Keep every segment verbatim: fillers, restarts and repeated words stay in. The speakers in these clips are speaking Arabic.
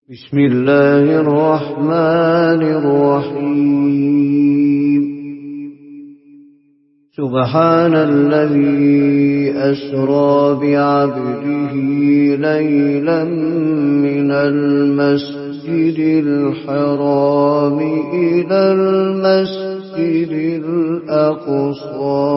بسم الله الرحمن الرحيم. سبحان الذي أسرى بعبده ليلا من المسجد الحرام إلى المسجد الأقصى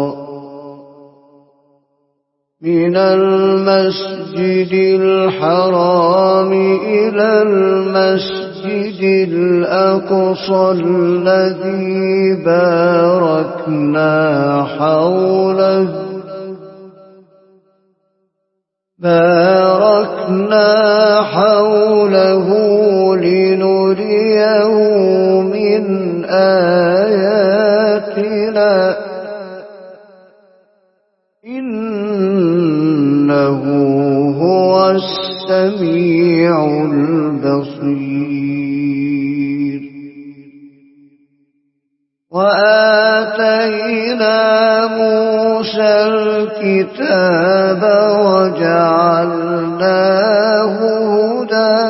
من المسجد الحرام إلى المسجد الأقصى الذي باركنا حوله باركنا حوله لنريه من آياتنا إنه هو السميع البصير. وآتينا موسى الكتاب وجعلناه هدى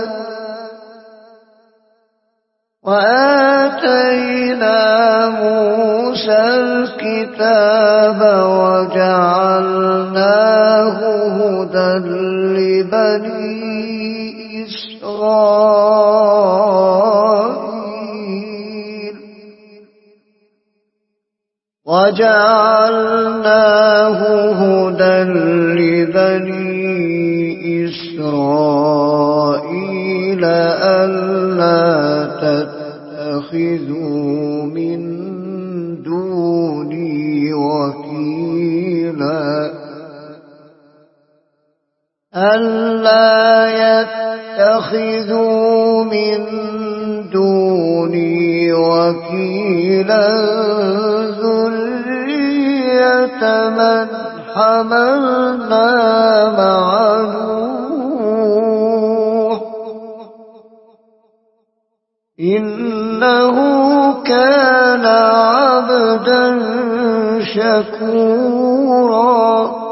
وآتينا موسى الكتاب وجعلناه هدى لبني إسرائيل وجعلناه هدى لبني إسرائيل ألا تتخذوا من دوني وكيلا ألا يتخذوا من دوني وكيلا ذرية من حملنا مع نوح إنه كان عبدا شكورا.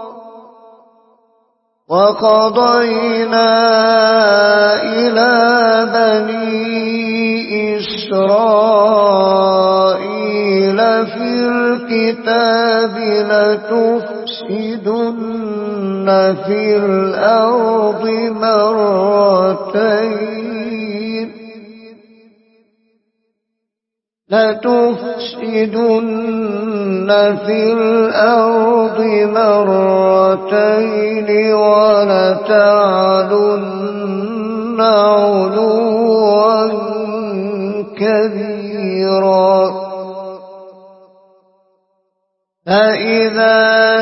وقضينا إلى بني إسرائيل في الكتاب لتفسدن في الأرض مرتين لتفسدن في الأرض مرتين ولتعلن علوا كبيرا. فإذا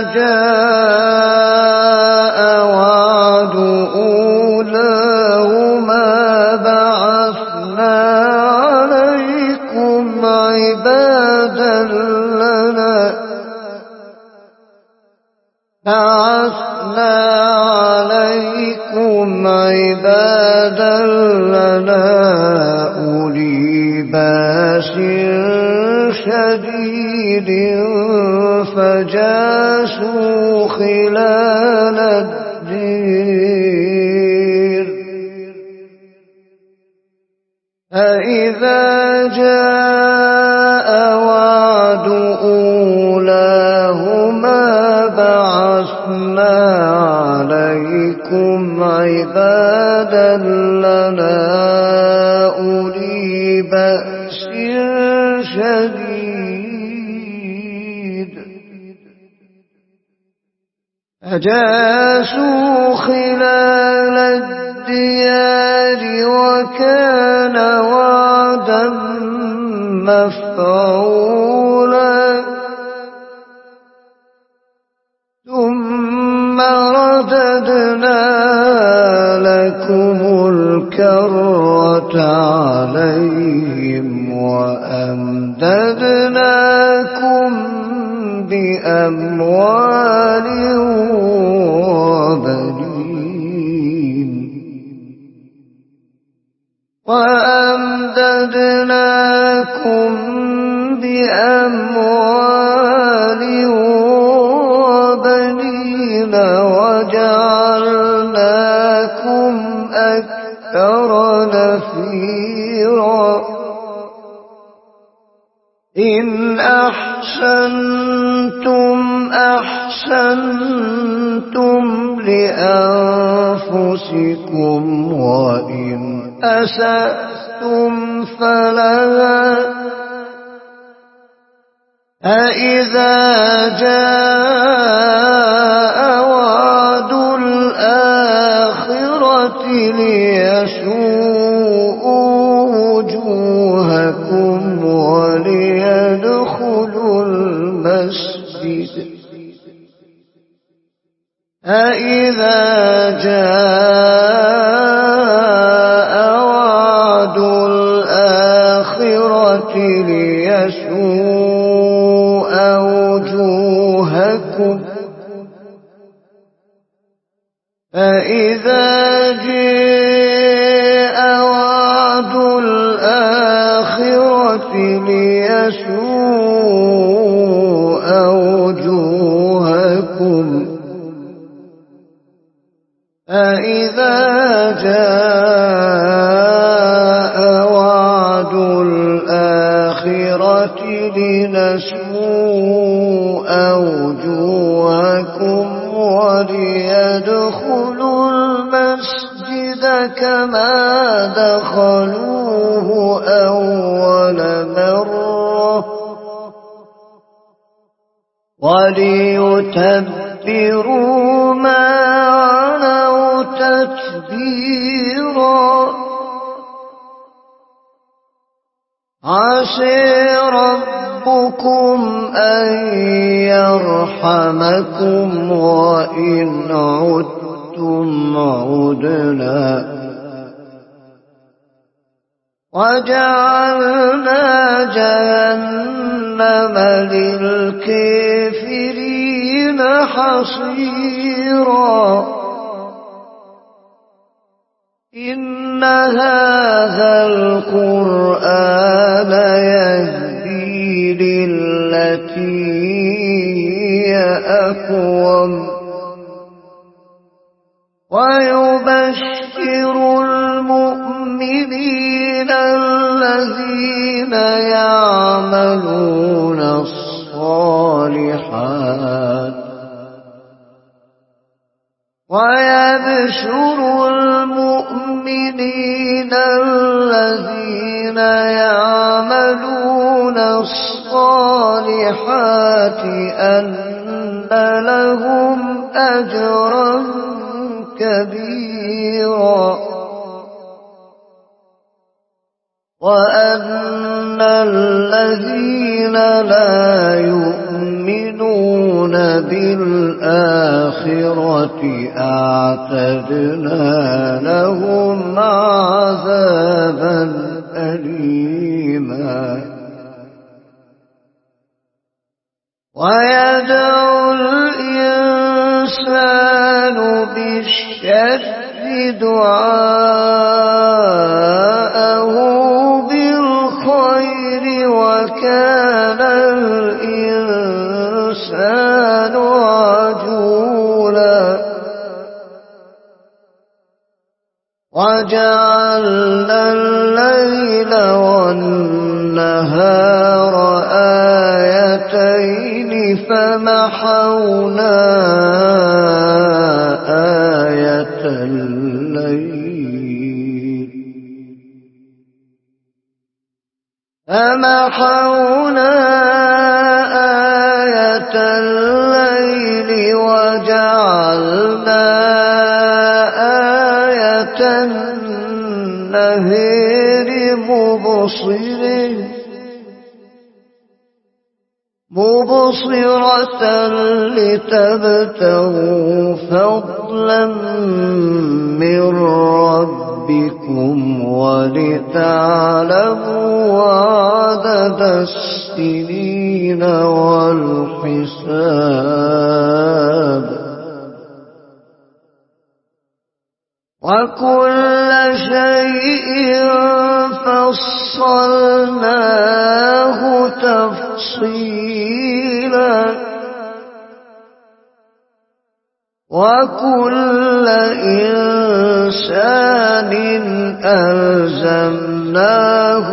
جاء وعد أولاهما بعثنا عليكم عبادا لنا بعثنا عليكم عبادا لنا أولي بأس شديد فجاسوا خلال الدير. فإذا جاء وعد أولاهما بعثنا عليكم عبادا لنا أولي بأس شديد فجاسوا خلال الديار وكان وعدا مفعولا. ثم رددنا لكم الكرة عليهم وأمددناكم بأموال وبنين وأمددناكم بأموال وبنين وجعلناكم أكثر ونفيرا إن أحسنتم أحسنتم لأنفسكم وإن أسأتم فلها أإذا جاء وعد الآخرة ليسوءوا وجوهكم وليدخلوا المسجد أإذا جاء وعد الآخرة ليسوءوا وجوهكم فإذا جاء وعد الآخرة ليسوء وجوهكم فإذا جاء وعد الآخرة لنسوء وجوهكم وليدخلوا المسجد كما دخلوه أول مرة وليتبروا ما علوا تتبيرا عسى ربكم أن يرحمكم وإن عدتم عدنا وجعلنا جهنم للكافرين حصيرا إن هذا القرآن يهدي للتي هي أقوم ويبشر المؤمنين الذين يعملون الصالحات ويبشر المؤمنين الذين يعملون الصالحات أن لهم أجرا كبيرا وأن الذين لا يؤمنون بالآخرة أعتدنا لهم عذابا أليما ويدعو الإنسان بالشر دعاءه بالخير وكان الإنسان عجولا وجعلنا الليل والنهار آيتين فمحونا آية الليل فمحونا آية الليل وجعلنا آية النهار مبصرة مبصرة لتبتغوا فضلا من ربكم ولتعلموا عدد السنين والحساب وكل شيء فصلناه تفصيلا وكل إنسان ألزمناه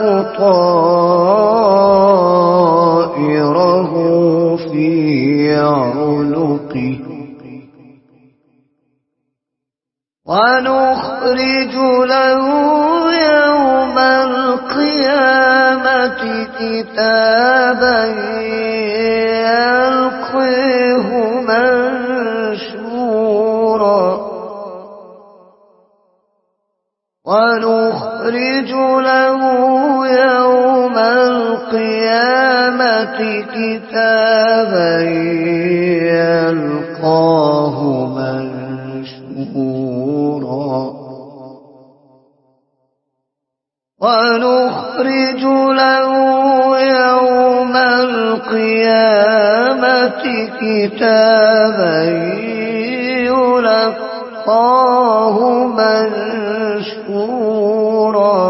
طائره في عنقه ونخرج له يوم القيامة كتابا يلقيه منشورا ونخرج له يوم القيامة كتابا يلقاه منشورا ونخرج له يوم القيامة كتابا يلقاه منشورا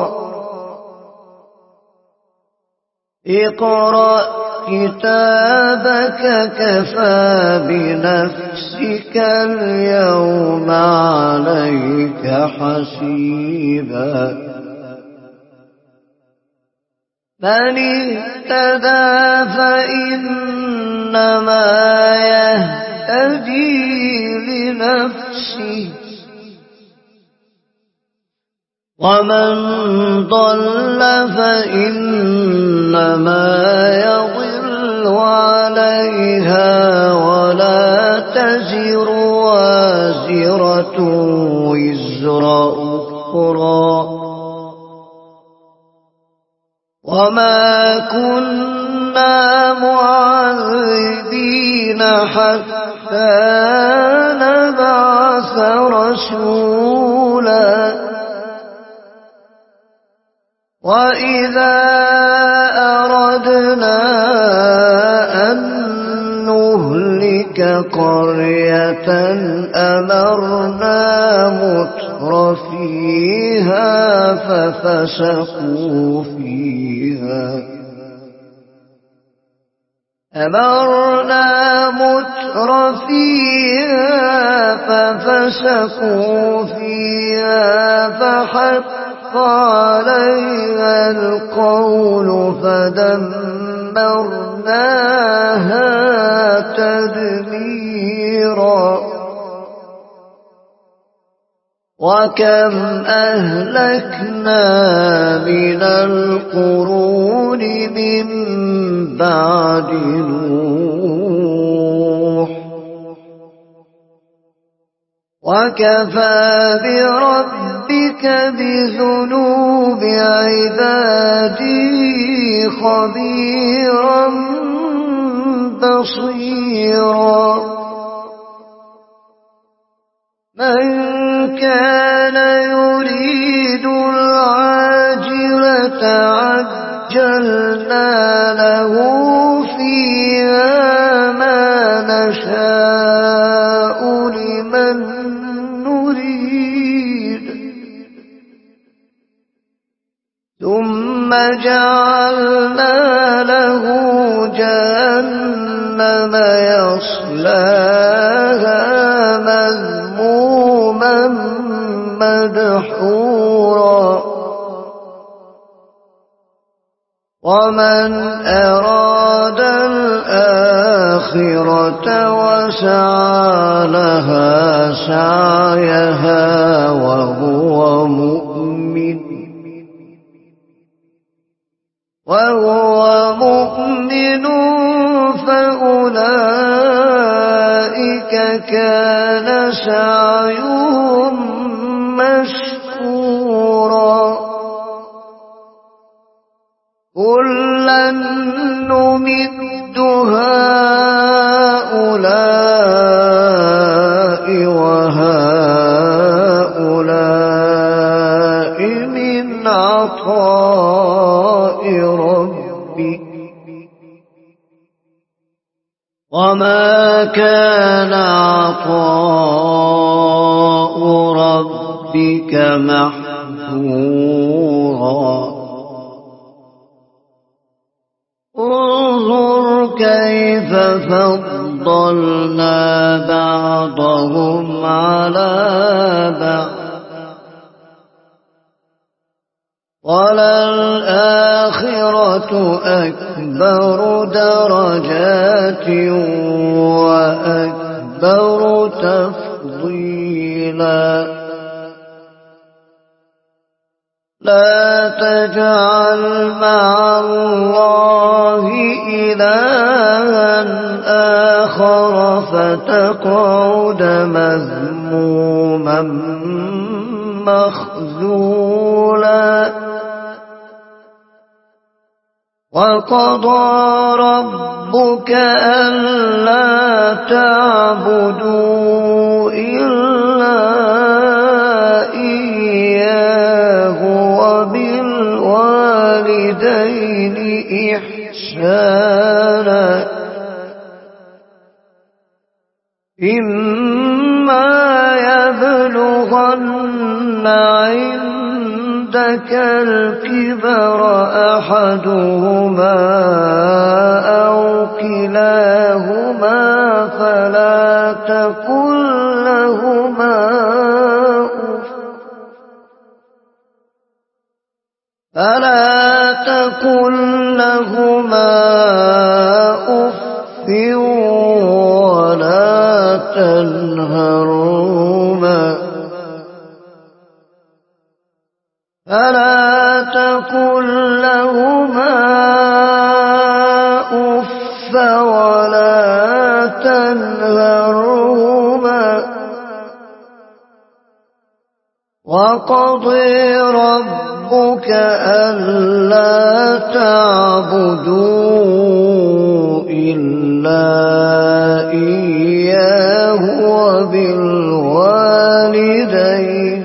اقرأ كتابك كفى بنفسك اليوم عليك حسيبا من اهتدى فإنما يهتدي لنفسه ومن ضل فإنما يضل عليها ولا تزر وازرة وزر أخرى وما كنا معذبين حتى نبعث رسولا وإذا أردنا أن نهلك قرية أمرنا متر فيها ففسقوا فيها أمرنا متر فيها ففسقوا فيها فحق عليها القول فدمرناها تدميرا وكم أهلكنا من القرون من بعد نوح وكفى بربك بذنوب عباده خبيرا بصيرا من كان يريد العاجلة عجلنا له فيها ما نشاء لمن نريد ثم جعلنا له جهنم يصلاها مذموما مدحورا ومن أراد الآخرة وسعى لها سعيها وهو مؤمن وهو مؤمن فأولئك كان سعيهم مشكورا كلا نمد هؤلاء وهؤلاء من عطاء ربك وما كان عطاء ربك محظورا انظر كيف فضلنا بعضهم على بعض وللآخرة أكبر درجات وأكبر تفضيلا لا تجعل مع الله إلها آخر فتقعد مذموما مخذولا وقضى ربك ألا تعبدوا إلا إياه وبالوالدين إحسانا إما يبلغن عندك الكبر أحدهما أو كلاهما فلا تقل لهما أف فلا تقل لهما أف ولا تنهرهما فلا تقل لهما أف ولا تنهرهما وقضى ربك ألا تعبدوا إلا إياه وبالوالدين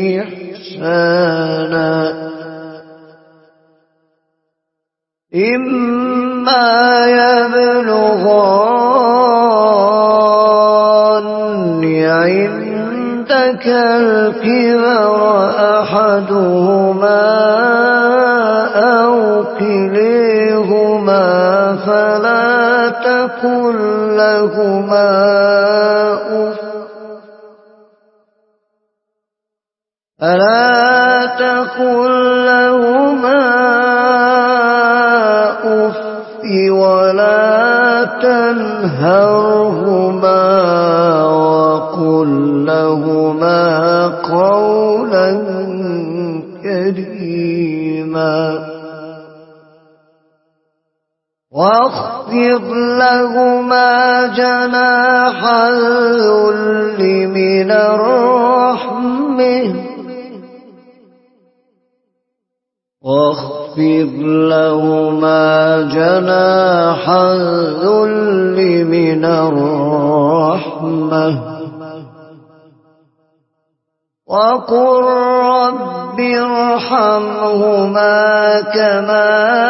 إحسانا إما يبلغن عندك الكبر أحدهما أو كليهما فلا تقل لهما أف فلا تقل لهما أف ولا تنهرهما وقل لهما قولا كريما واخفض لهما جناح الذل من الرحمة واخفض لهما جناح الذل من الرحمة وقل رب ارحمهما كما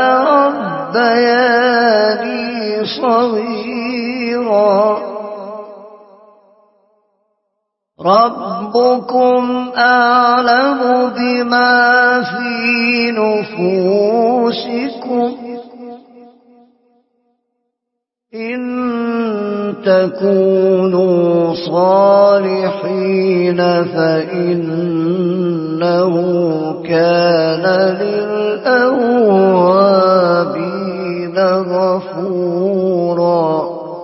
ربياني صغيرا ربكم أعلم بما في نفوسكم إن تكونوا صالحين فإنه كان للأوابين غفورا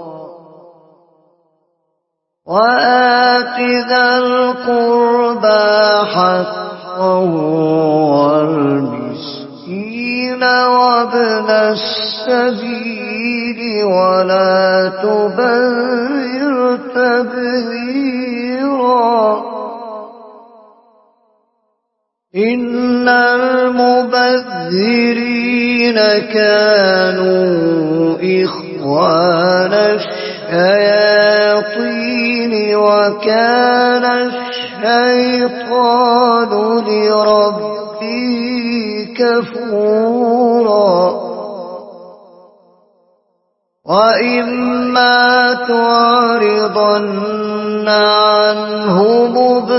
وآت ذا القربى حقه والمسكين وابن السبيل ولا تبذر تبذيرا إن المبذرين كانوا إخوان الشياطين وكان الشيطان لربه كفورا وإما تعرضن عنهم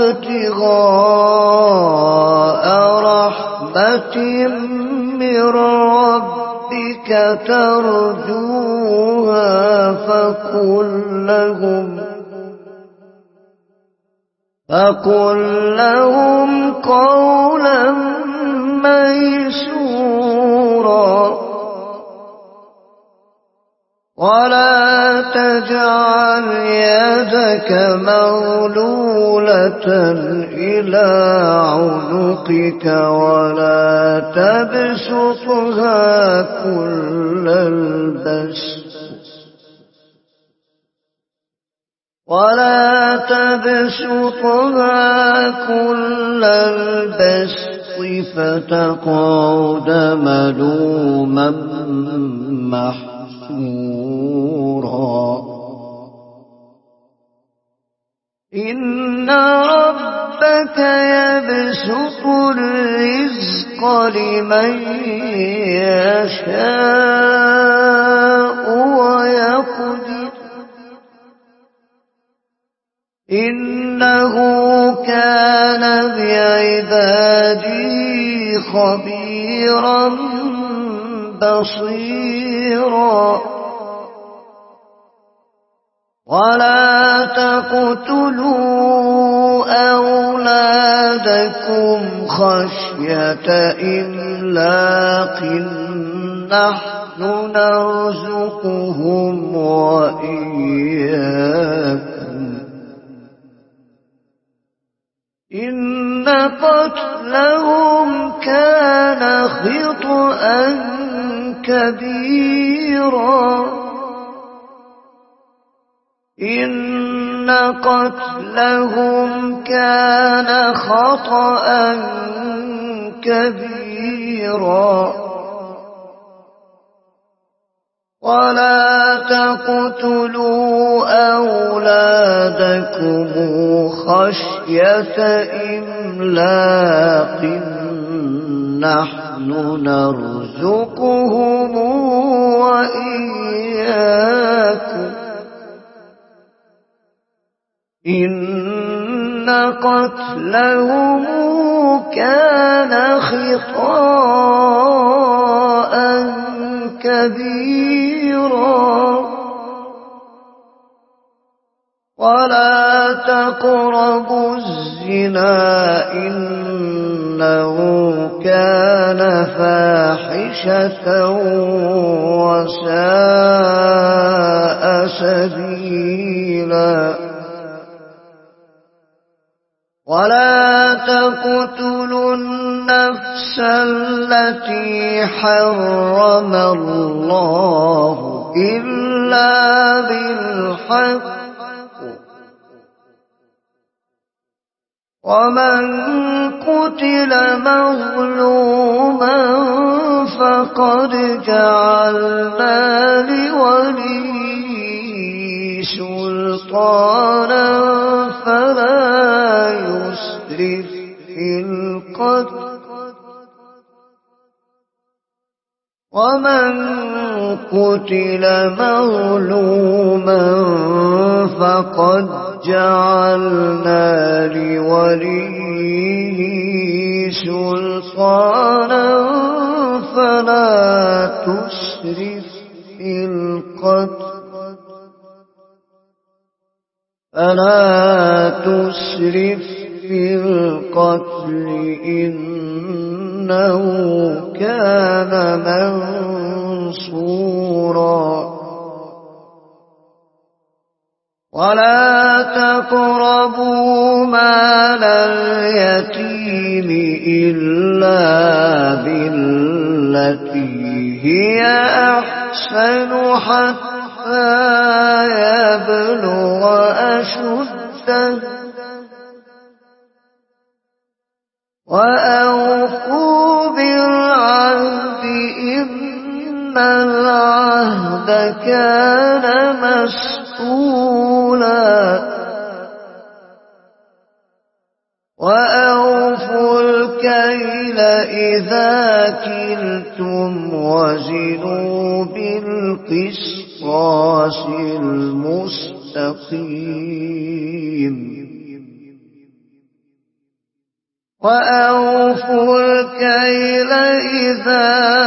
ابتغاء رحمة من ربك ترجوها فقل لهم فقل لهم قولا ميسورا ولا تجعل يدك مغلولة إلى عنقك ولا تبسطها كل البسط ولا تبسطها كل البسط فتقعد ملوما محسورا إن ربك يبسط الرزق لمن يشاء ويقدر إنه كان بعباده خبيرا بصيرا ولا تقتلوا أولادكم خشية إملاق نحن نرزقهم وإياكم إن قتلهم كان خطأ كبيرا إن قتلهم كان خطأ كبيرا ولا تقتلوا أولادكم خشية إملاق نحن نرزقهم وإياكم إن قتلهم كان خطأ كبيرا ولا تقربوا الزنا إنه كان فاحشة وساء سبيلا ولا تقتلوا النفس التي حرم الله إلا بالحق ومن قتل مظلوما فقد جعلنا لوليه سلطانا فلا يسرف في القتل ومن قتل مظلوما فقد جعلنا لوليه سلطانا فلا تسرف في القتل فلا تسرف في القتل إنه كان منصورا ولا تقربوا مال اليتيم إلا بالتي هي أحسن حتى يبلغ أشده وأوفوا بالعهد إن العهد كان مسؤولا وأوفوا الكيل إذا كلتم وزنوا بالقسطاس المستقيم وأوفوا الكيل إذا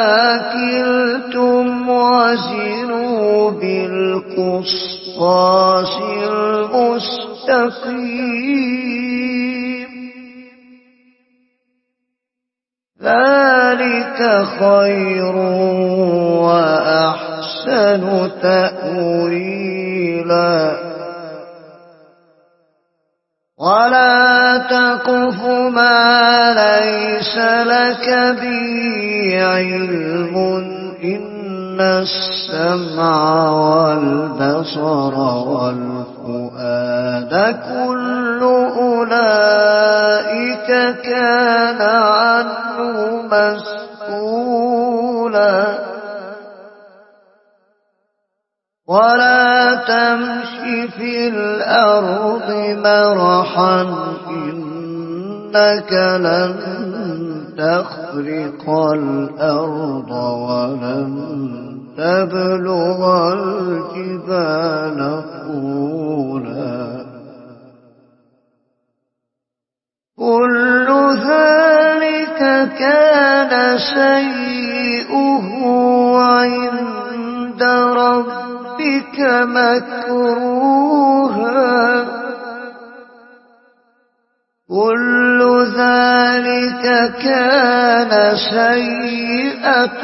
كلتم وزنوا بالقسطاس المستقيم ذلك خير وأحسن تأويلا ولا تقف ما ليس لك به علم إن السمع والبصر والفؤاد كل أولئك كان عنه مسؤولا ولا تمش في الأرض مرحا إنك لن تخرق الأرض ولن تبلغ الجبال طولا كل ذلك كان سيئه عند ربك مكروها كل ذلك كان سيئة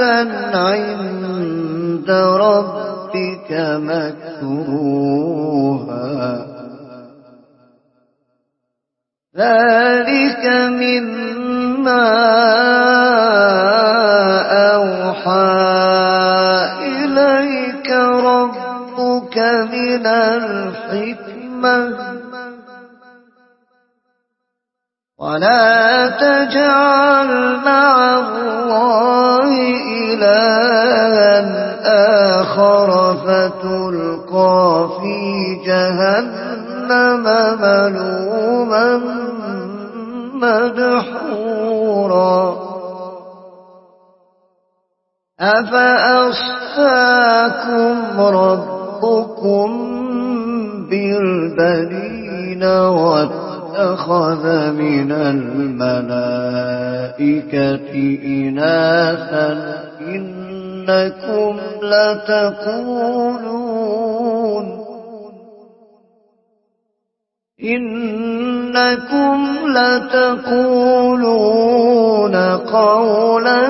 عند ربك مكروها ذلك مما أوحى إليك ربك من الحكمة ولا تجعل مع الله إلها آخر فتلقى في جهنم ملوما مدحورا أفأصفاكم ربكم بالبنين واتخذ من الملائكة إناثا إنكم لتقولون إنكم لتقولون قولا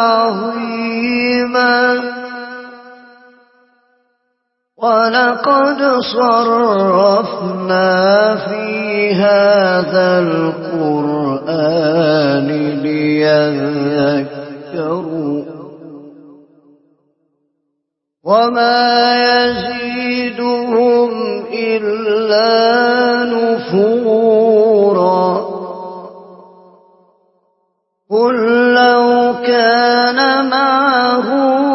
عظيما ولقد صرفنا في هذا القرآن ليذكروا وما يزيدهم إلا نفورا قل لو كان معه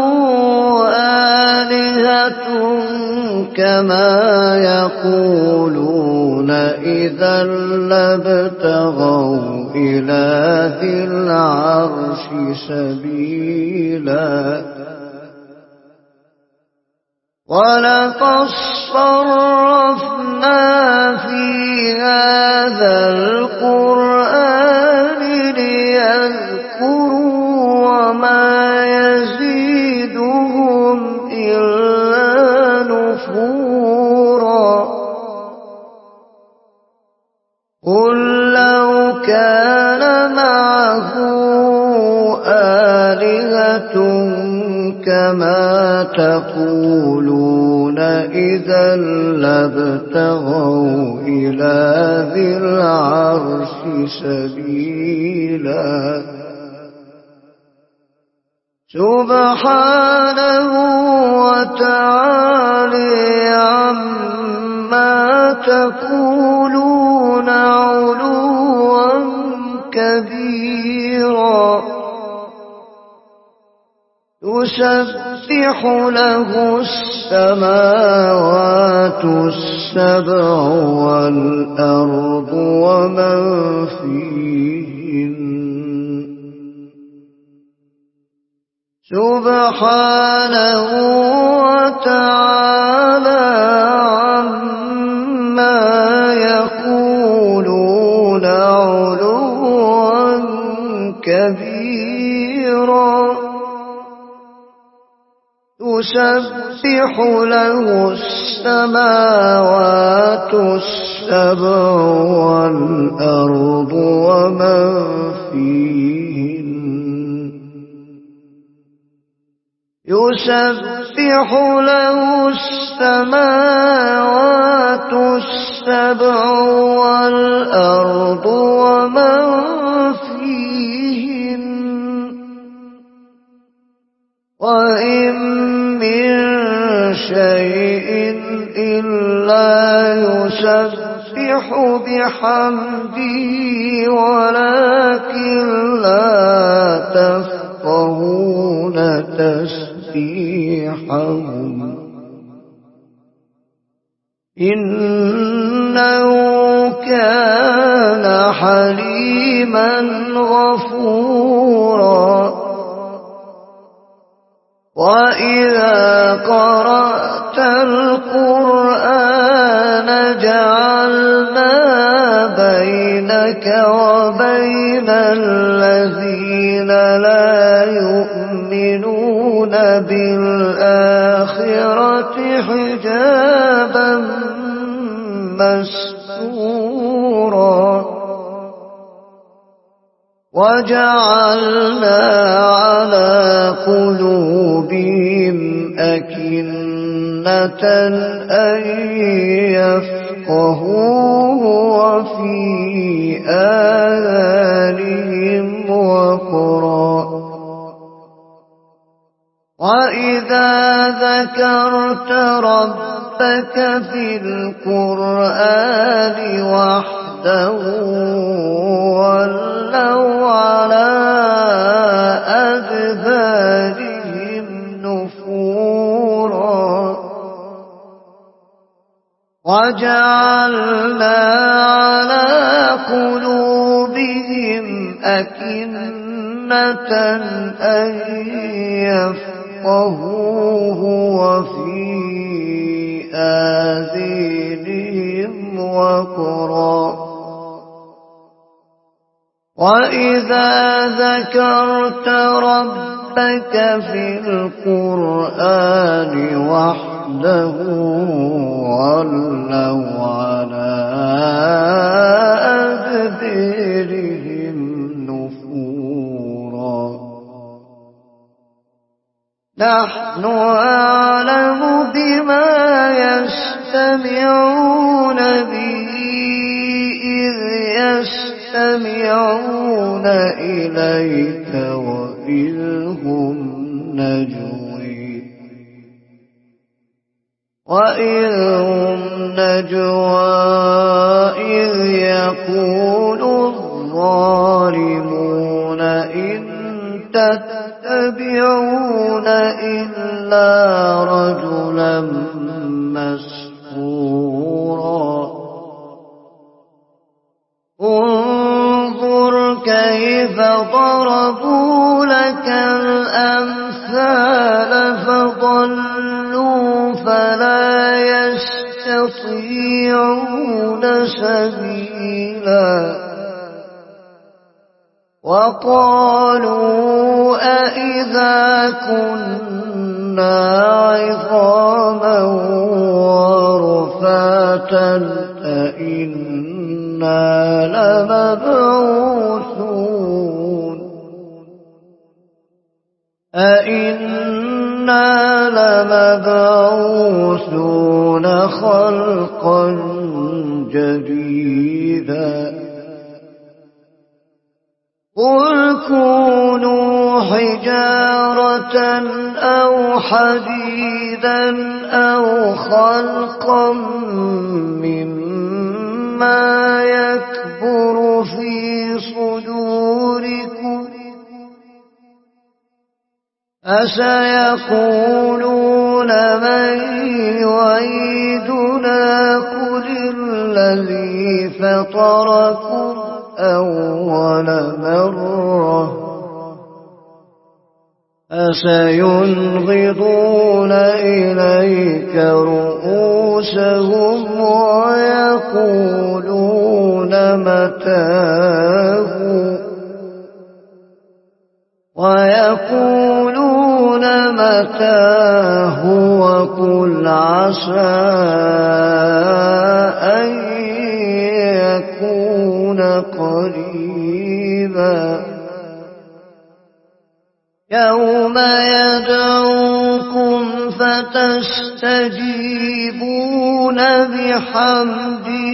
آلهة كما يقولون إذا لابتغوا إلى ذي العرش سبيلا ولقد صرفنا في هذا القرآن ليذكروا وما يزيدهم إلا نفورا قل لو كان معه آلهة كما تقولون إذا لابتغوا إلى ذي العرش سبيلا سبحانه وتعالى عما تقولون علوا كبيرا يسبح له السماوات السبع والأرض ومن فيهن سبحانه وتعالى عما يقولون علوا كبيرا تسبح له السماوات السبع والأرض ومن فيهن يسبح له السماوات السبع والأرض ومن فيهن وإن من شيء إلا يسبح بحمده ولكن لا تفقهون تسبيحهم إنه كان حليما غفورا وإذا قرأت القرآن جعلنا بينك وبين الذين لا يؤمنون بالآخرة حجابا مستورا وجعلنا على قلوبهم أكنة أن يفقهوه وفي آذانهم وقرا وإذا ذكرت ربك في القرآن وحده ولوا على أدبارهم نفورا وجعلنا على قلوبهم أكنة أن يفقهوه وفي آذانهم وقرا وإذا ذكرت ربك في القرآن وحده ولوا على أدبارهم نفورا نحن أعلم بما يستمعون به إذ يستمعون إليك وإذ هم نجوي وإذ هم نجوى إذ يقول الظالمون إن تتبعون إلا رجلا مسحورا انظر كيف ضربوا لك الأمثال فضلوا فلا يستطيعون سبيلا وقالوا أإذا كنا عظاما ورفاتا أإنا لمبعوثون أإنا لمبعوثون خلقا جديدا قل كونوا حجارة أو حديدا أو خلقا مما يكبر في صدوركم أسيقولون من يعيدنا قل الذي فطركم أول مرة أسينغضون إليك رؤوسهم ويقولون متاه ويقولون متاه وقل عسى أن يكون قريبا يوم يدعوكم فتستجيبون بحمده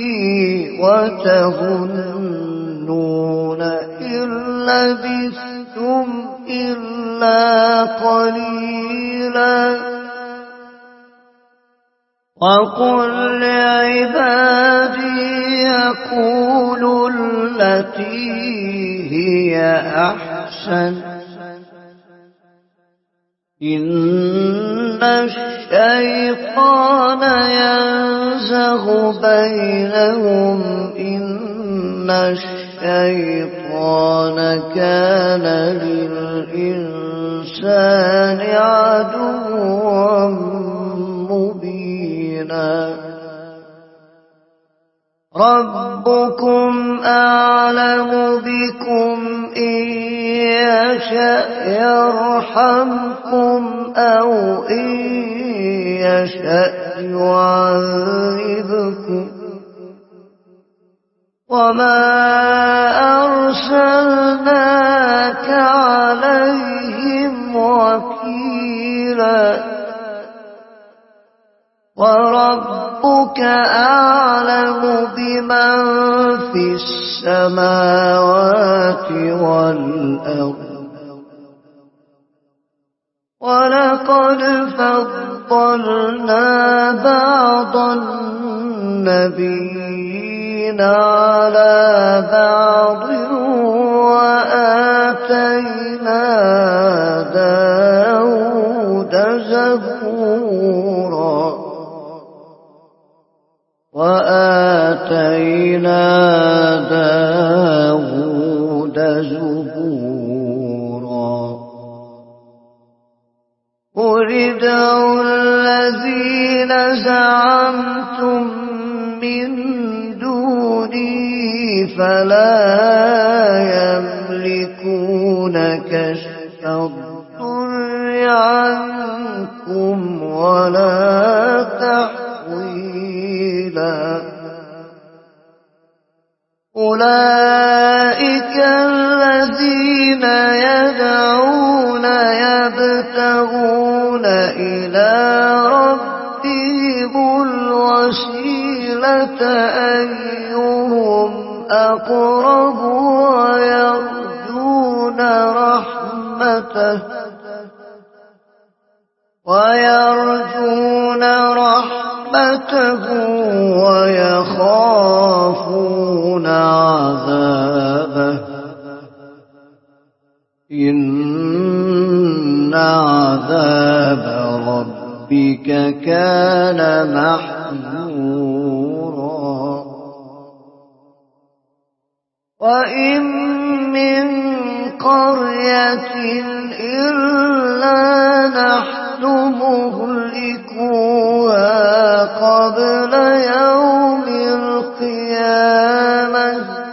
وتظنون إن لبثتم إلا قليلا وقل لعبادي يقولوا التي هي أحسن إن الشيطان ينزغ بينهم إن الشيطان كان للإنسان عدوا مبينا ربكم أعلم بكم إن يشأ يرحمكم أو إن يشأ يعذبكم وما أرسلناك عليهم وكيلا وربك أعلم بمن في السماوات والأرض ولقد فضلنا بعض النبيين على بعض وآتينا داود زبورا وآتينا داود زبورا قل ادعوا الذين زعمتم من دوني فلا يملكون كشف الضر عنكم ولا تحويلا أولئك الذين يدعون يبتغون إلى ربهم الوسيلة أيهم أقرب ويرجون رحمته ويرجون رحمته ويخافون عذابه إن عذاب ربك كان محذورا وإن من قرية إلا نحن مهلكوها قبل يوم القيامة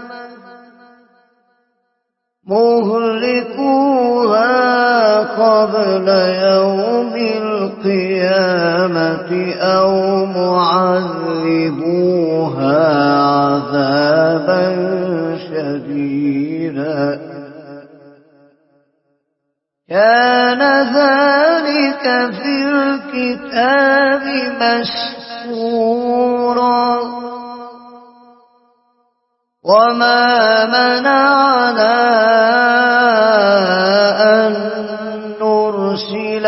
مهلكوها قبل يوم القيامة أو معذبوها عذابا شديدا كان ذلك في الكتاب مسطورا وما منعنا أن نرسل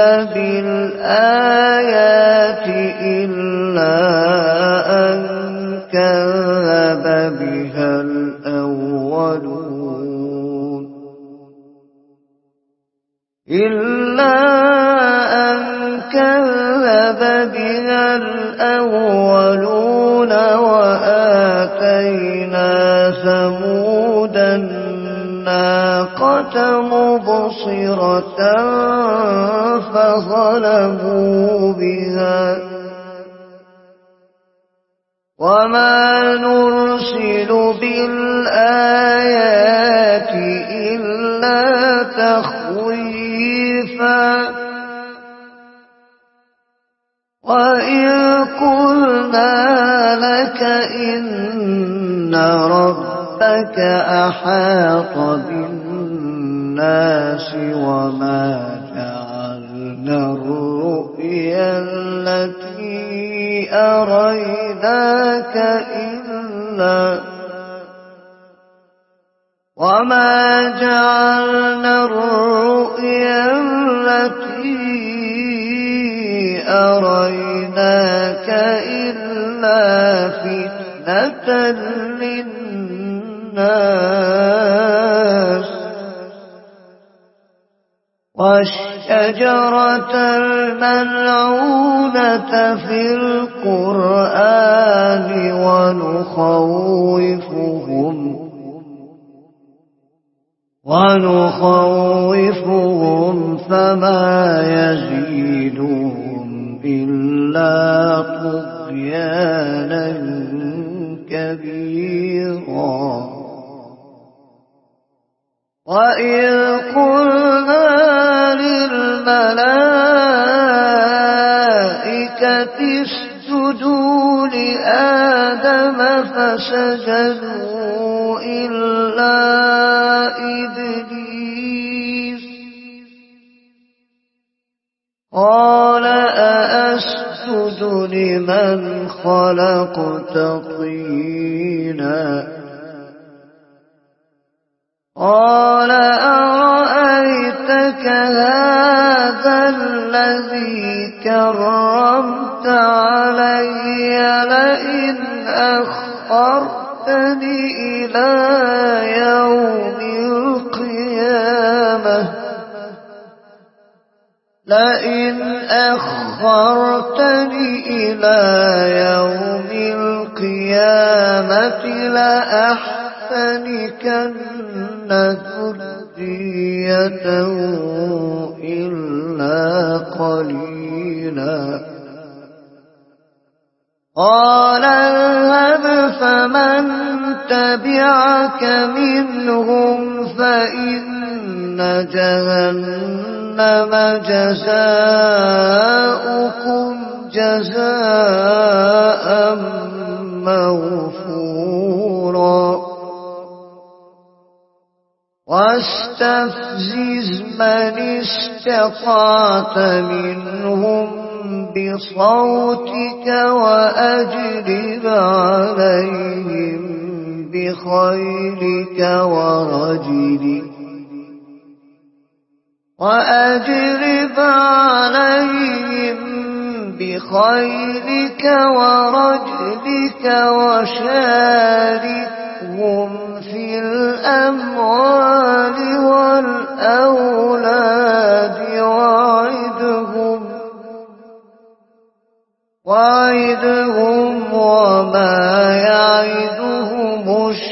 بالآيات إلا أن كذب بها الأولون إلا أن كذب بها الأولون وآتينا ثمود الناقة مبصرة فظلموا بها وما نرسل بالآيات إلا تخويفا وإذ قلنا لك إن ربك أحاط بالناس للناس وما جعلنا الرؤيا التي أريناك إلا وما جعلنا الرؤيا التي أريناك إلا فتنة للناس والشجرة الملعونة في القرآن ونخوفهم ونخوفهم فما يزيدهم إلا طغيانا كبيرا وإذ قلنا للملائكة اسجدوا لآدم فسجدوا إلا إبليس قال أأسجد لمن خلقت طينا قال أرأيتك هذا الذي كرمت علي لئن أخرتني إلى يوم القيامة لئن أخرتني إلى يوم القيامة لأحتنكن ذريته إلا قليلا قال اذهب فمن تبعك منهم فإن جهنم جزاؤكم جزاء موفورا واستفزز من استطعت منهم بصوتك وأجلب عليهم بخيلك ورجلك وأجلب عليهم بخيلك ورجلك وشاركهم في الأموال والأولاد وعدهم وعدهم وما يعدهم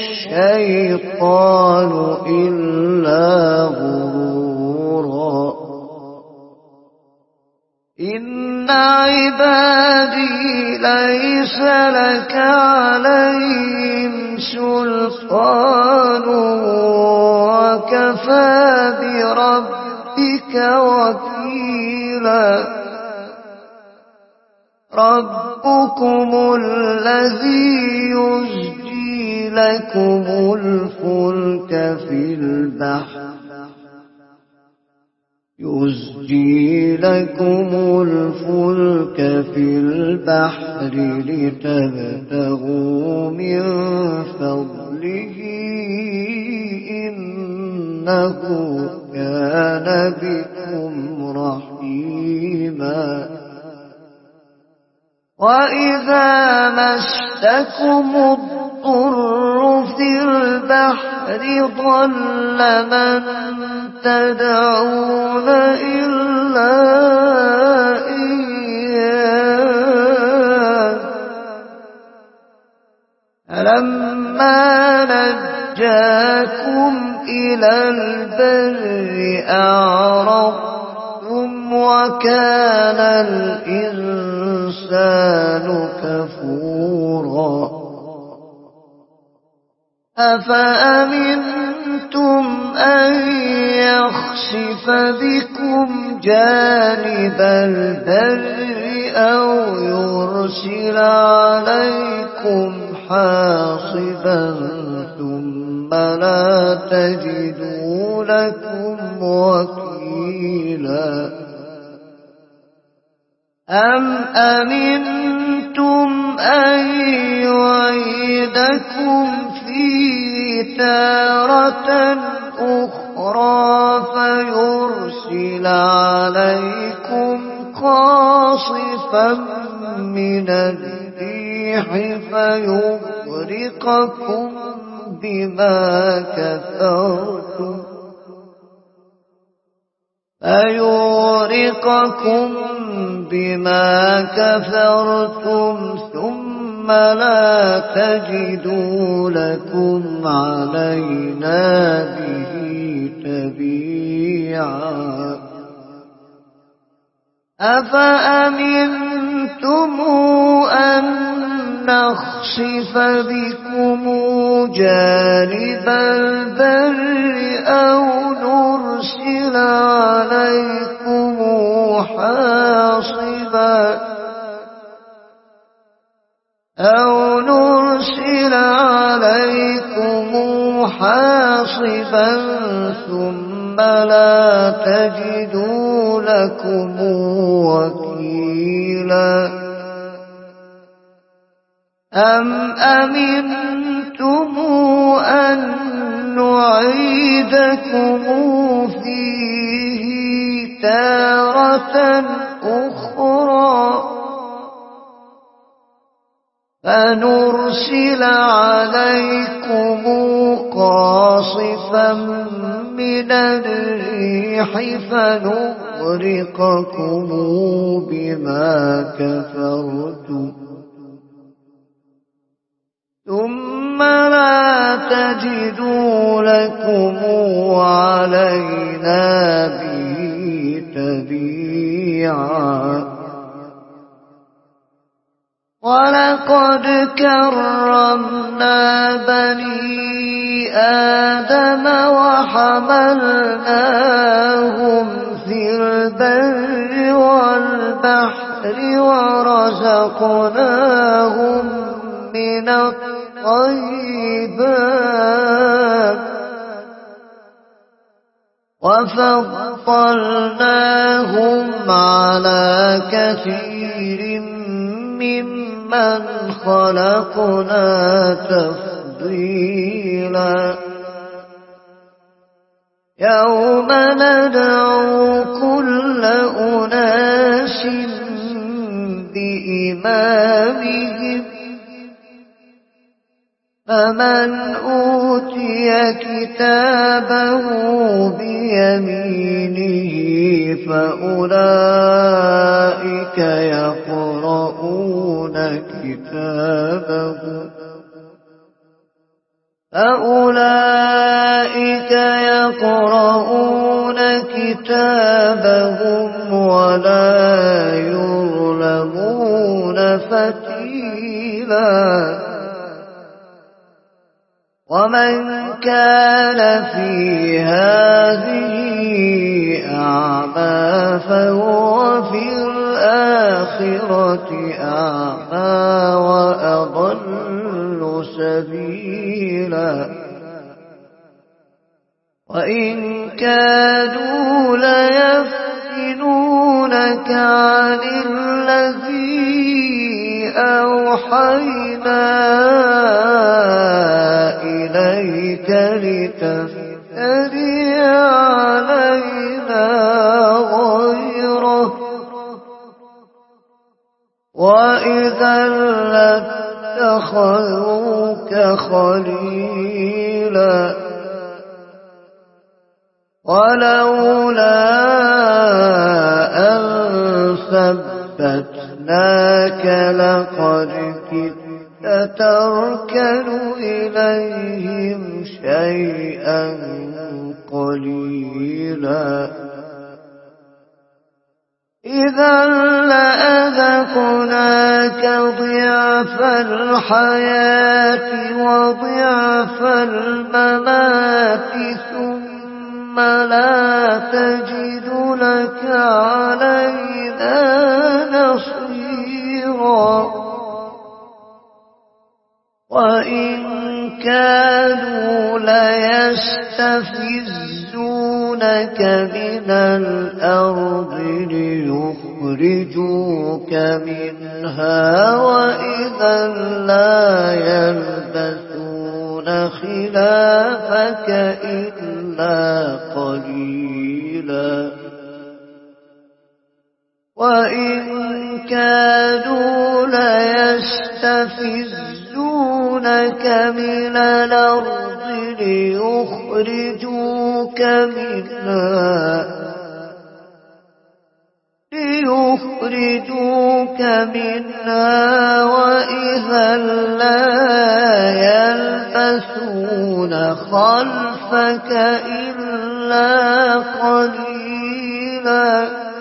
الشيطان إلا غرورا إن عبادي ليس لك عليهم سلطان وكفى بربك وكيلا ربكم الذي يزجي لكم الفلك في البحر يزجي لكم الفلك في البحر لتبتغوا من فضله إنه كان بكم رحيما وإذا مسكم الضر في البحر ضل من تدعون إلا إياه فلما نجاكم إلى البر أعرضتم وكان الإنسان كفورا أفأمنتم أن يخسف بكم جانب البر أو يرسل عليكم حاصبا ثم لا تجدوا لكم وكيلا أم أمنتم أن يعيدكم فيه تارة أخرى فيرسل عليكم قاصفا من الريح فيغرقكم بما كفرتم فيغرقكم بما كفرتم ثم لا تجدوا لكم علينا به تبيعا أفأمنتم أن نخسف بكم جانب البر أو نرسل عليكم حاصبا أو نرسل عليكم حاصبا ثم لا تجدوا لكم وكيلا أم أمنتم أن نعيدكم فيه تارة أخرى فنرسل عليكم قاصفا من الريح فنغرقكم بما كفرتم ثم لا تجدوا لكم علينا به تبيعا ولقد كرمنا بني آدم وحملناهم في البر والبحر ورزقناهم من الطيبات وفضلناهم على كثير ممن خلقنا تفضيلا يوم ندعو كل أناس بإمامهم فمن أوتي كتابه بيمينه فأولئك يقرؤون كتابهم فأولئك يقرؤون كتابهم ولا يظلمون فتيلا ومن كان في هذه أعمى فهو في الآخرة أعمى وأضل سبيلا وإن كادوا ليفتنونك عن الذي أوحينا إليك لتفتري علينا غيره وإذا لاتخذوك خليلا ولولا أن ثبتناك لقد كدت تركن إليهم شيئا قليلا إذا لأذقناك ضعف الحياة وضعف الممات ثم لا تجد لك علينا نصيرا وإن كانوا ليستفزون يستفزونك من الأرض ليخرجوك منها وإذا لا يلبثون خلافك إلا قليلا وإن كادوا ليستفزونك من الأرض ليخرجوك منها ليخرجوك منها وإذا لا يلبثون خلفك إلا قليلا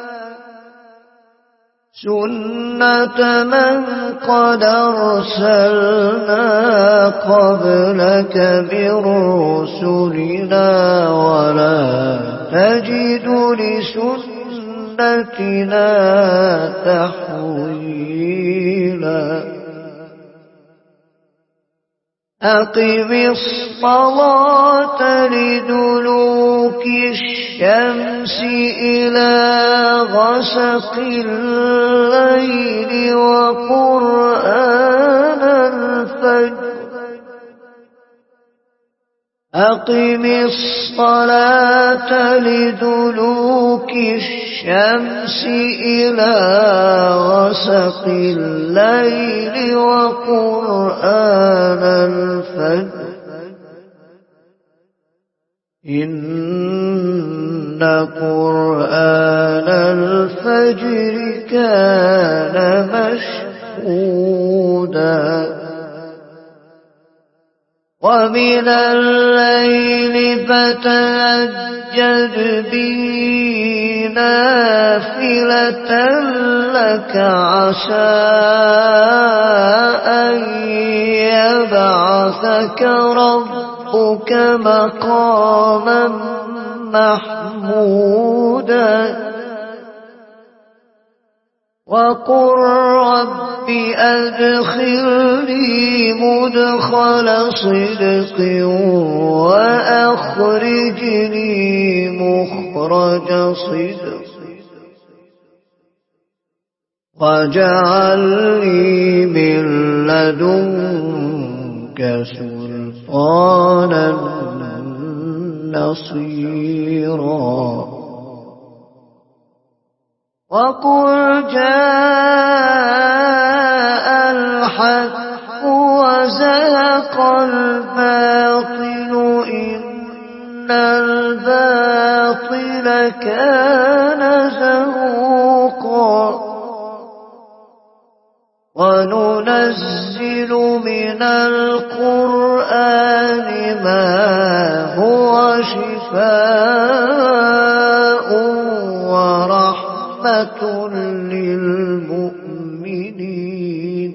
سنة من قد أرسلنا قبلك من رسلنا ولا تجد لسنتنا تحويلا أقم الصلاة لدلوك الشمس إلى غسق الليل وقرآن الفجر أقم الصلاة لدلوك الشمس إلى غسق الليل وقرآن الفجر إن قرآن الفجر كان مشهودا ومن الليل فتهجد به نافلة لك عسى أن يبعثك ربك مقاما محمودا وقل رب أدخلني مدخل صدق وأخرجني مخرج صدق واجعل لي من لدنك سلطانا نصيرا وقل جاء الحق وزهق الباطل إن الباطل كان زهوقا وننزل من القرآن ما هو شفاء ورحمة للمؤمنين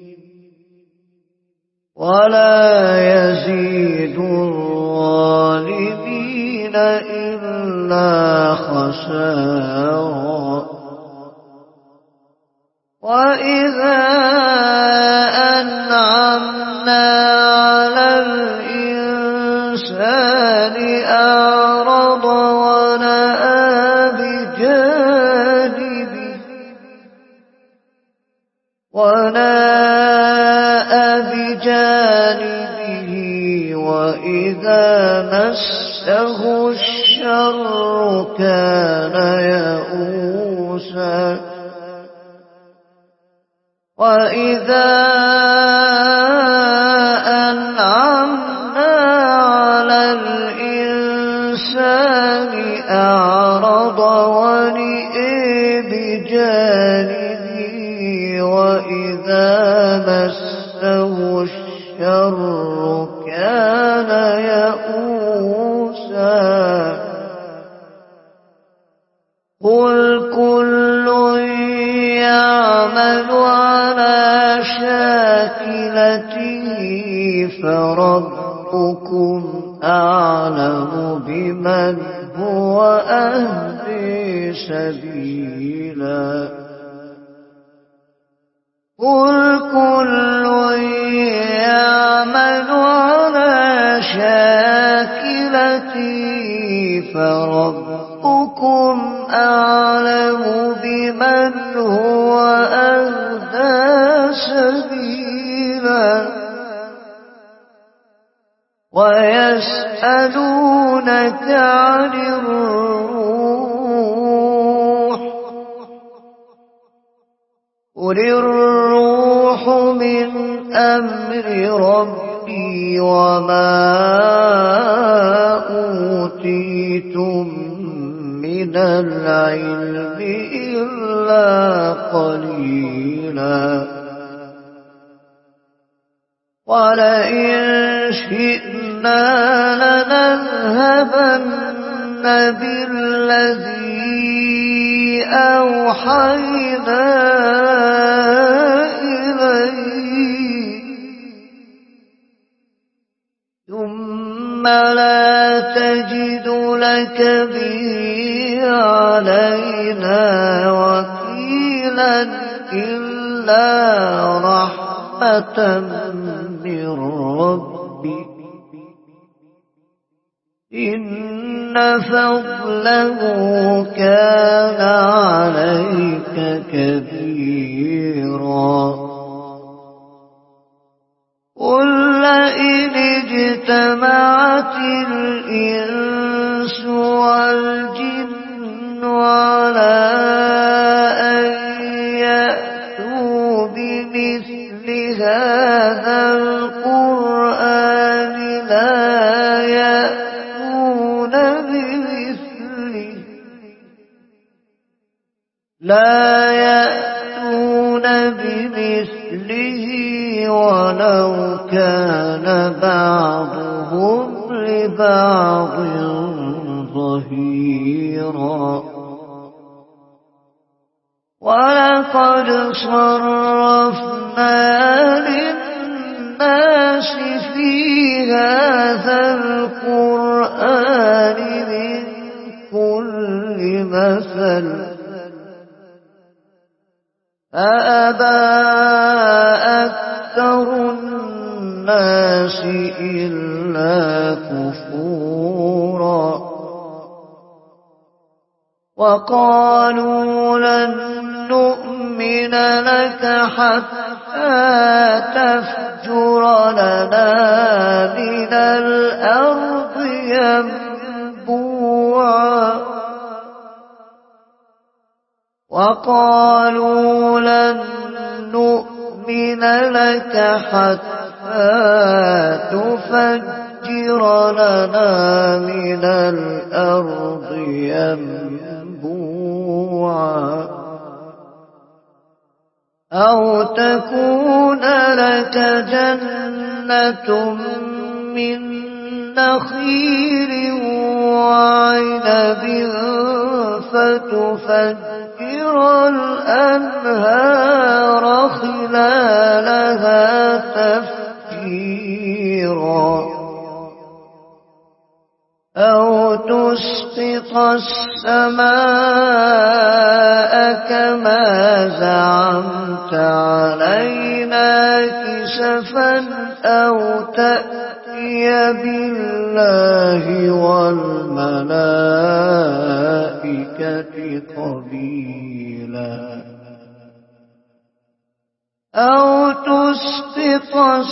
ولا يزيد الظالمين إلا خسارا وإذا أنعمنا على الإنسان أعرض ونأى بجانبه وناء بجانبه وإذا مسه الشر كان يئوسا وإذا أنعمنا على الإنسان أعرض ونئ بجانبه وإذا مسه الشر كان يئوسا قل كل يعمل على شاكلته فربكم أعلم بمن هو أهدي سبيلا قل كل يعمل على شاكلته فربكم أعلم بمن هو أهدى سبيلا ويسألونك عن الروح قل الروح من أمر ربي وما أوتيتم من العلم إلا قليلا ولئن شئنا لنذهبن بالذي أوحينا إليك ثم لا تجد لك به علينا وكيلا إلا رحمة من ربك إن فضله كان عليك كبيرا قل لئن اجتمعت الإنس والجن على أن يأتوا بمثل هذا القرآن لا يأتون بمثله لا يأتون بمثله ولو كان بعضهم لبعض ظهيرا ولقد صرفنا للناس في هذا القرآن من كل مثل فأبى أكثر الناس إلا كفورا وقالوا لن نؤمن لك حتى تفجر لنا من الأرض ينبوعا وقالوا لن نؤمن لك حتى تفجر لنا من الأرض ينبوعا أو تكون لك جنة من نخيل وعنب فتفجر الأنهار خلالها تفجيرا أو تسقط السماء كما زعمت علينا كسفا أو تأتي بالله والملائكة قبيلا أو تسقط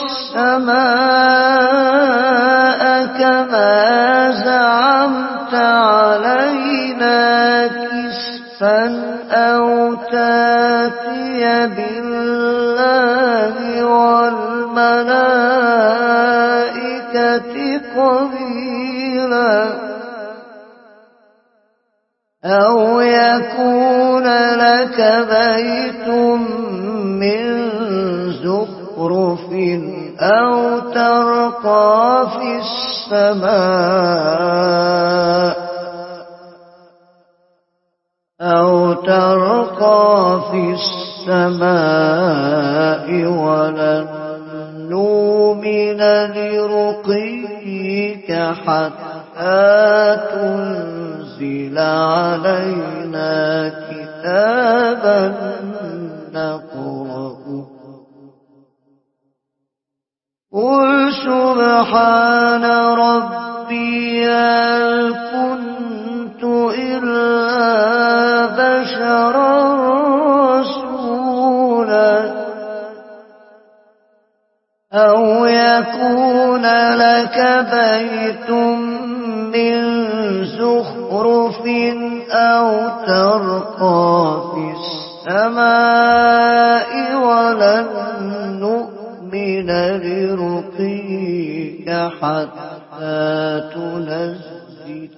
السماء كما زعمت علينا كسفا أو تأتي بالله والملائكة قبيلا أو يكون لك بيت من زخرف أو ترقى في السماء أو ترقى في السماء ولن نؤمن لرقيك حتى تنزل علينا كتابا نقرأه قل سبحان ربي هل كنت بشرا رسولا أو يكون لك بيت من زخرف أو ترقى في السماء ولن نؤمن لرقيك حتى تنزل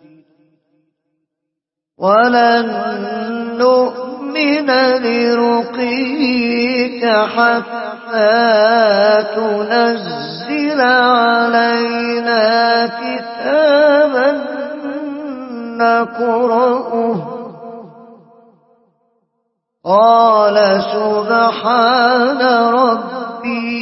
ولن نؤمن لرقيك حتى تنزل علينا كتابا نقرأه قال سبحان ربي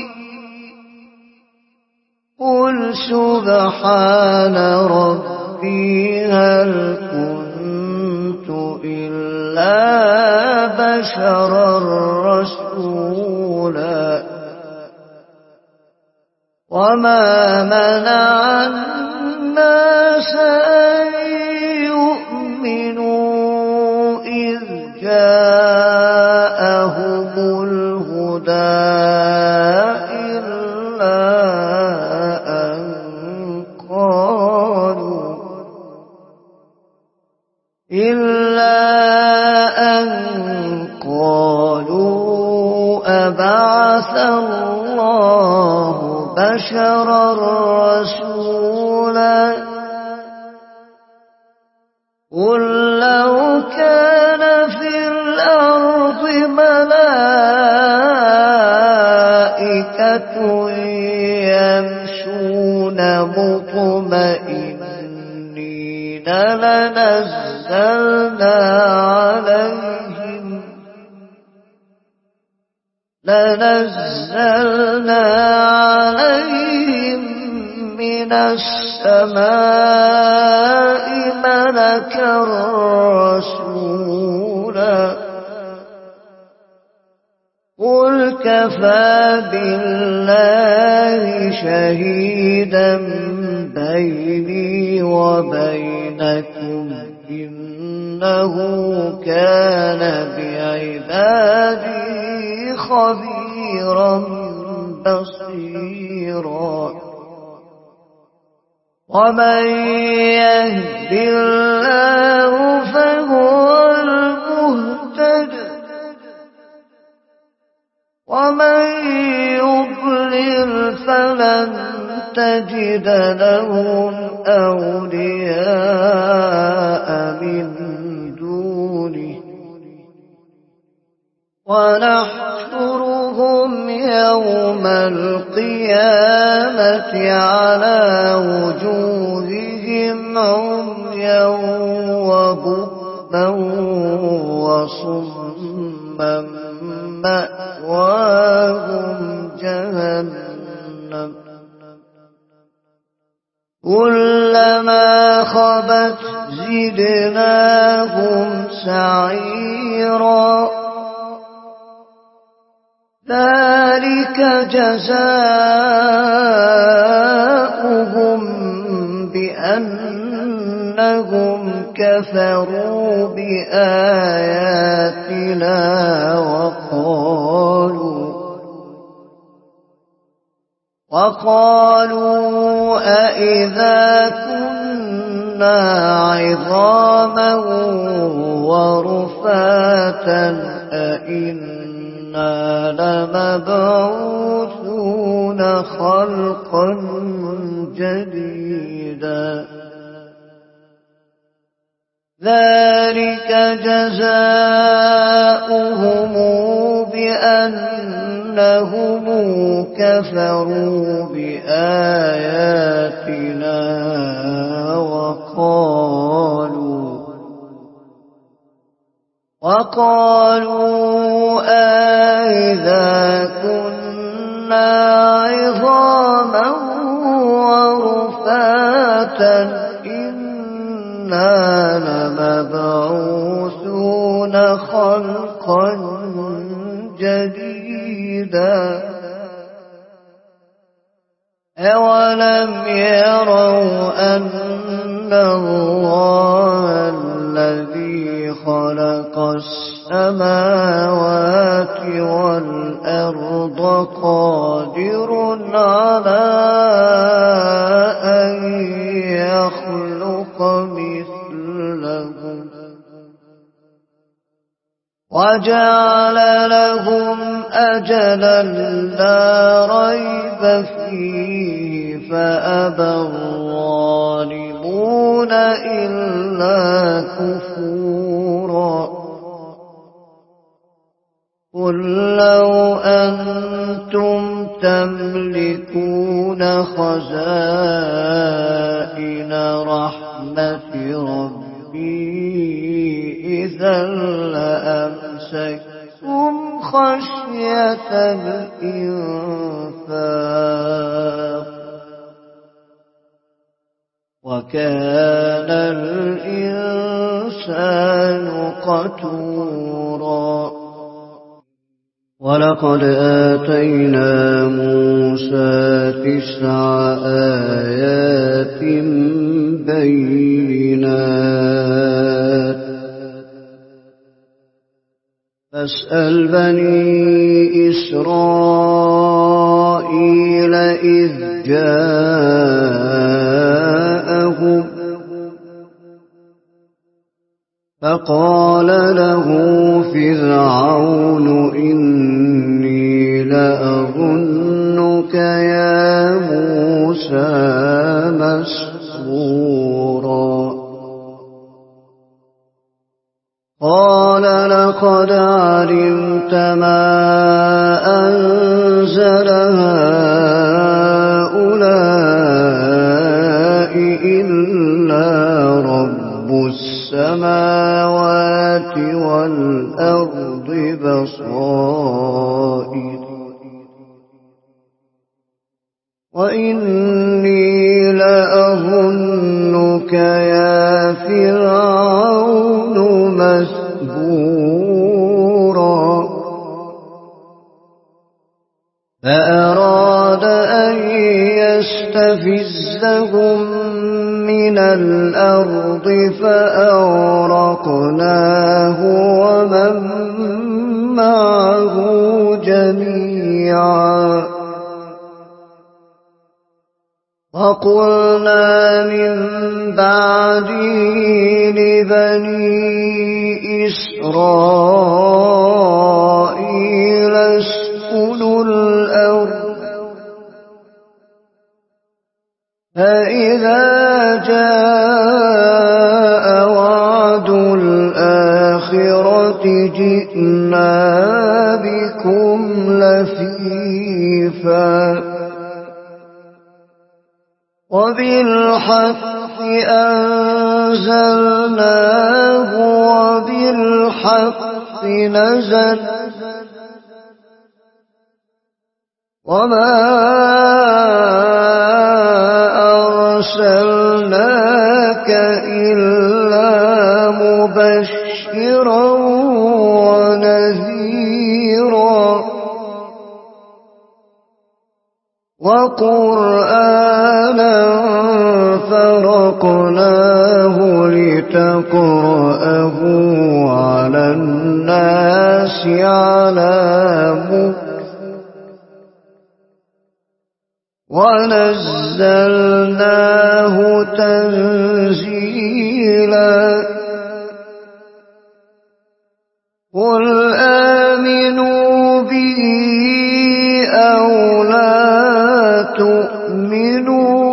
قل سبحان ربي هل كنت إلا بشرا رسولا وما منع الناس أن يؤمنوا إذ جاءهم الهدى إلا أن قالوا إلا أن قالوا أبعث الله بشرا رسولا قل لو كان في الأرض ملائكة يمشون مطمئنين لنزلنا عليهم لنزلنا عليهم من السماء ملكا رسولا قل كفى بالله شهيدا بيني وبينكم إنه كان بعبادي خبيرا بصيرا ومن يهد الله فهو المهتد ومن يضلل فلن تجد لهم أولياء من دونه ونحشرهم يوم القيامة على وجوههم عميا وبكما وصما مأواهم جهنم كلما خبت زدناهم سعيرا ذلك جزاؤهم بأنهم كفروا بآياتنا وقالوا وقالوا أإذا كنا عظاما ورفاتا أإنا لمبعوثون خلقا جديدا ذلك جزاؤهم بأنهم كفروا بآياتنا وقالوا وقالوا أإذا كنا عظاما ورفاتا إنا لمبعوثون خلقا جديدا أولم يروا أن الله الذي خلق خلق السماوات والأرض قادر على أن يخلق مثلهم وجعل لهم أجلا لا ريب فيه فأبى الظالمون إلا كفورا قل لو أنتم تملكون خزائن رحمة ربي إذا لأمسكتم خشية الإنفاق وكان الإنسان قتورا ولقد آتينا موسى تسع آيات بينات فاسأل بني إسرائيل إذ جاءهم فقال له فرعون إني لأظنك يا موسى مسحورا قال لقد علمت ما أنزل هؤلاء إلا رب السماوات والأرض بصائر وإني لأظنك يا فرعون مسحورا فأراد أن يستفزهم من الأرض فأغرقناه ومن معه جميعا وقلنا من بعده لبني إسرائيل اسكنوا الأرض فإذا جاء وعد الآخرة جئنا بكم لفيفا وبالحق أنزلناه وبالحق نزل وما أرسلناك إلا مبشرا ونذيرا وقرآنا فرقناه لتقرأه على الناس على مكث ونزلناه تنزيلا قل آمنوا به أو لا تؤمنوا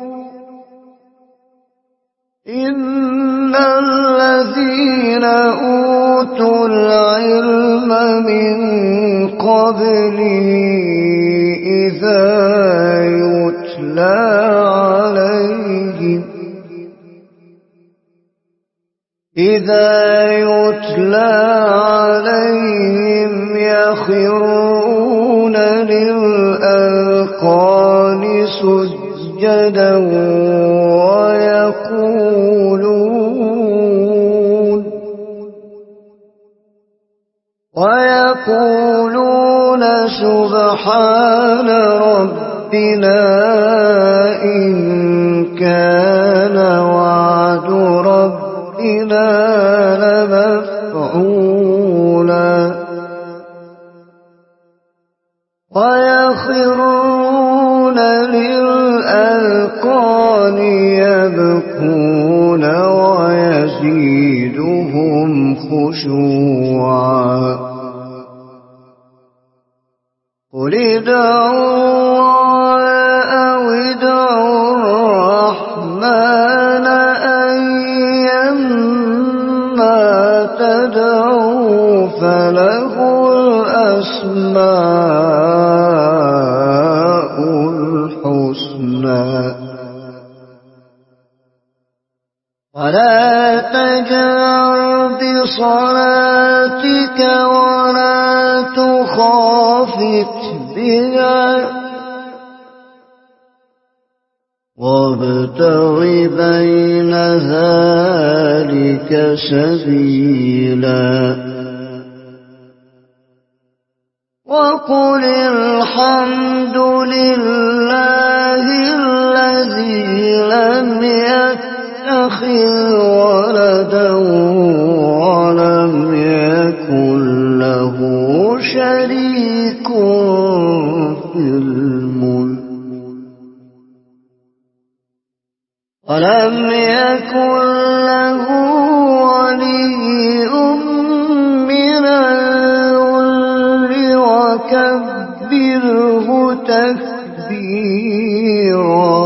إن الذين أوتوا العلم من قبله إذا يتلى عليهم إذا يتلى عليهم يخرون للأذقان سجدا ويقولون ويقولون سبحان ربنا إن كان وعد ربنا لمفعولا مفعولا ويخرون للأذقان يبكون ويزيدهم خشوعا قل ادعوا الله أو ادعوا الرحمن أيما تدعوا فله الأسماء الحسنى ولا تجهر بصلاتك ولا تخافت بها وابتغ بين ذلك سبيلا وقل الحمد لله الذي لم يتخذ ولدا ولم يكن له شريك في الملك ولم يكن له ولي من الذل وكبره تكبيرا